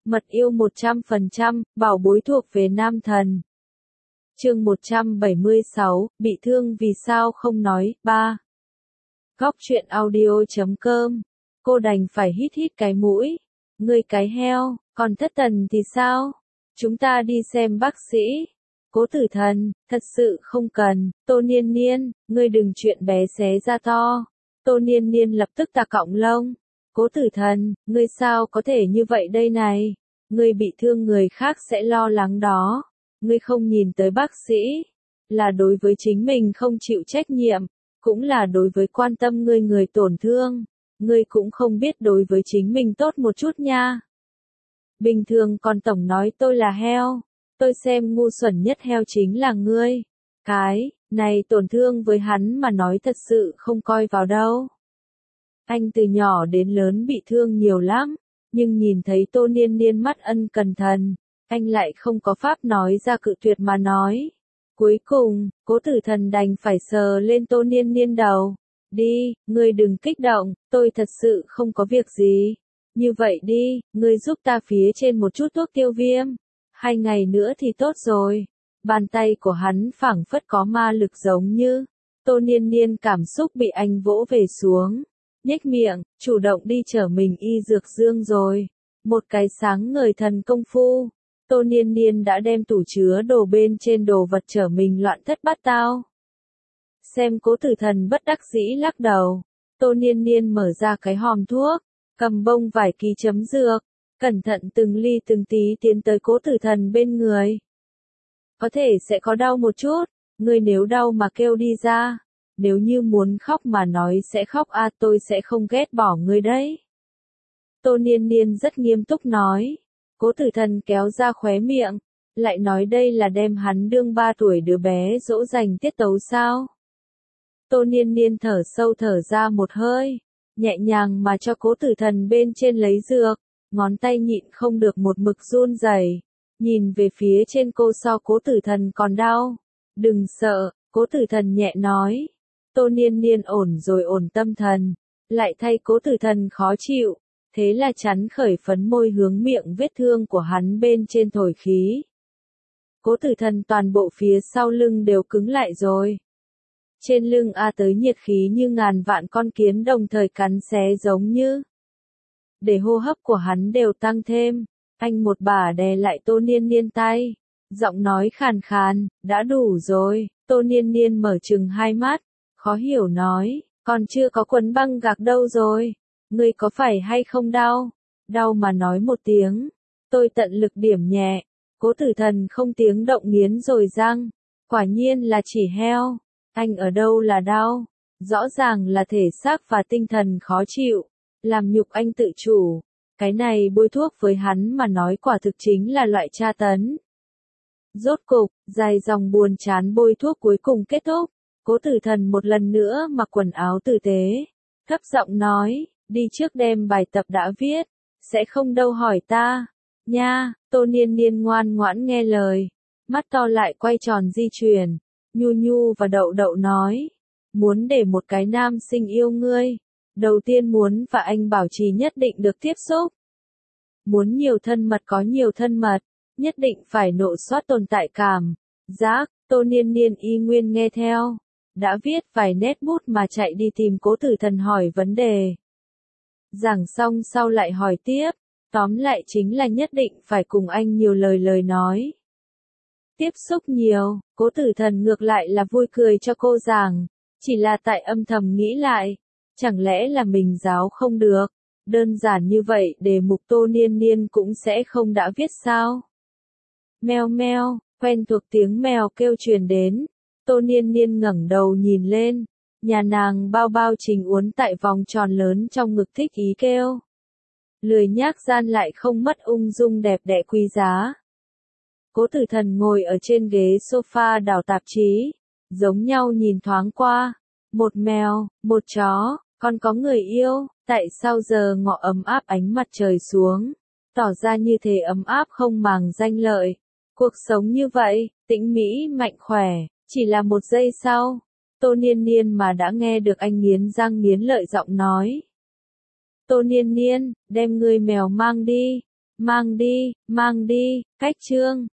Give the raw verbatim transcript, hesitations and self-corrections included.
Mật yêu một trăm phần trăm, bảo bối thuộc về nam thần. Chương một trăm bảy mươi sáu, bị thương vì sao không nói, ba. Góc truyện audio chấm com. Cô đành phải hít hít cái mũi. Ngươi cái heo, còn thất thần thì sao? Chúng ta đi xem bác sĩ. Cố Tử Thần, thật sự không cần. Tô Niên Niên, ngươi đừng chuyện bé xé ra to. Tô Niên Niên lập tức tà cọng lông. Cố Tử Thần, ngươi sao có thể như vậy đây này? Ngươi bị thương người khác sẽ lo lắng đó. Ngươi không nhìn tới bác sĩ. Là đối với chính mình không chịu trách nhiệm. Cũng là đối với quan tâm ngươi người tổn thương. Ngươi cũng không biết đối với chính mình tốt một chút nha. Bình thường còn tổng nói tôi là heo. Tôi xem ngu xuẩn nhất heo chính là ngươi. Cái này tổn thương với hắn mà nói thật sự không coi vào đâu. Anh từ nhỏ đến lớn bị thương nhiều lắm, nhưng nhìn thấy Tô Niên Niên mắt ân cần thần, anh lại không có pháp nói ra cự tuyệt mà nói. Cuối cùng, Cố Tử Thần đành phải sờ lên Tô Niên Niên đầu. Đi, ngươi đừng kích động, tôi thật sự không có việc gì. Như vậy đi, ngươi giúp ta phía trên một chút thuốc tiêu viêm. Hai ngày nữa thì tốt rồi. Bàn tay của hắn phảng phất có ma lực giống như. Tô Niên Niên cảm xúc bị anh vỗ về xuống. Nhếch miệng, chủ động đi chở mình y dược dương rồi. Một cái sáng ngời thần công phu. Tô Niên Niên đã đem tủ chứa đồ bên trên đồ vật chở mình loạn thất bát tao. Xem Cố Tử Thần bất đắc dĩ lắc đầu. Tô Niên Niên mở ra cái hòm thuốc, cầm bông vải ký chấm dược, cẩn thận từng ly từng tí tiến tới Cố Tử Thần bên người. Có thể sẽ có đau một chút, ngươi nếu đau mà kêu đi ra. Nếu như muốn khóc mà nói sẽ khóc a, tôi sẽ không ghét bỏ ngươi đấy. Tô Niên Niên rất nghiêm túc nói. Cố Tử Thần kéo ra khóe miệng, lại nói đây là đem hắn đương ba tuổi đứa bé dỗ dành tiết tấu sao. Tô Niên Niên thở sâu thở ra một hơi, nhẹ nhàng mà cho Cố Tử Thần bên trên lấy dược, ngón tay nhịn không được một mực run rẩy, nhìn về phía trên cô so Cố Tử Thần còn đau. Đừng sợ, Cố Tử Thần nhẹ nói. Tô Niên Niên ổn rồi ổn tâm thần, lại thay Cố Tử Thần khó chịu, thế là chắn khởi phấn môi hướng miệng vết thương của hắn bên trên thổi khí. Cố Tử Thần toàn bộ phía sau lưng đều cứng lại rồi. Trên lưng a tới nhiệt khí như ngàn vạn con kiến đồng thời cắn xé giống như. Để hô hấp của hắn đều tăng thêm, anh một bà đè lại Tô Niên Niên tay, giọng nói khàn khàn, đã đủ rồi. Tô Niên Niên mở trừng hai mắt, khó hiểu nói, còn chưa có quấn băng gạc đâu rồi, ngươi có phải hay không đau? Đau mà nói một tiếng, tôi tận lực điểm nhẹ. Cố Tử Thần không tiếng động nghiến rồi răng, quả nhiên là chỉ heo. Anh ở đâu là đau? Rõ ràng là thể xác và tinh thần khó chịu, làm nhục anh tự chủ. Cái này bôi thuốc với hắn mà nói quả thực chính là loại tra tấn. Rốt cục, dài dòng buồn chán bôi thuốc cuối cùng kết thúc. Cố Tử Thần một lần nữa mặc quần áo tử tế, thấp giọng nói, đi trước đem bài tập đã viết, sẽ không đâu hỏi ta. Nha, Tô Niên Niên ngoan ngoãn nghe lời, mắt to lại quay tròn di chuyển. Nhu Nhu và Đậu Đậu nói, muốn để một cái nam sinh yêu ngươi, đầu tiên muốn và anh bảo trì nhất định được tiếp xúc. Muốn nhiều thân mật có nhiều thân mật, nhất định phải nộ soát tồn tại cảm. Giác, Tô Niên Niên y nguyên nghe theo, đã viết vài nét bút mà chạy đi tìm Cố Tử Thần hỏi vấn đề. Giảng xong sau lại hỏi tiếp, tóm lại chính là nhất định phải cùng anh nhiều lời lời nói. Tiếp xúc nhiều, Cố Tử Thần ngược lại là vui cười cho cô giảng, chỉ là tại âm thầm nghĩ lại, chẳng lẽ là mình giáo không được, đơn giản như vậy đề mục Tô Niên Niên cũng sẽ không đã viết sao. Meo meo, quen thuộc tiếng mèo kêu truyền đến, Tô Niên Niên ngẩng đầu nhìn lên, nhà nàng bao bao Trình uốn tại vòng tròn lớn trong ngực thích ý kêu. Lười nhác gian lại không mất ung dung đẹp đẽ quý giá. Cố Tử Thần ngồi ở trên ghế sofa đảo tạp chí, giống nhau nhìn thoáng qua, một mèo, một chó, còn có người yêu, tại sao giờ ngọ ấm áp ánh mặt trời xuống, tỏ ra như thế ấm áp không màng danh lợi. Cuộc sống như vậy, tĩnh mỹ mạnh khỏe, chỉ là một giây sau, Tô Niên Niên mà đã nghe được anh nghiến răng nghiến lợi giọng nói. Tô Niên Niên, đem người mèo mang đi, Mang đi, mang đi, cách chương.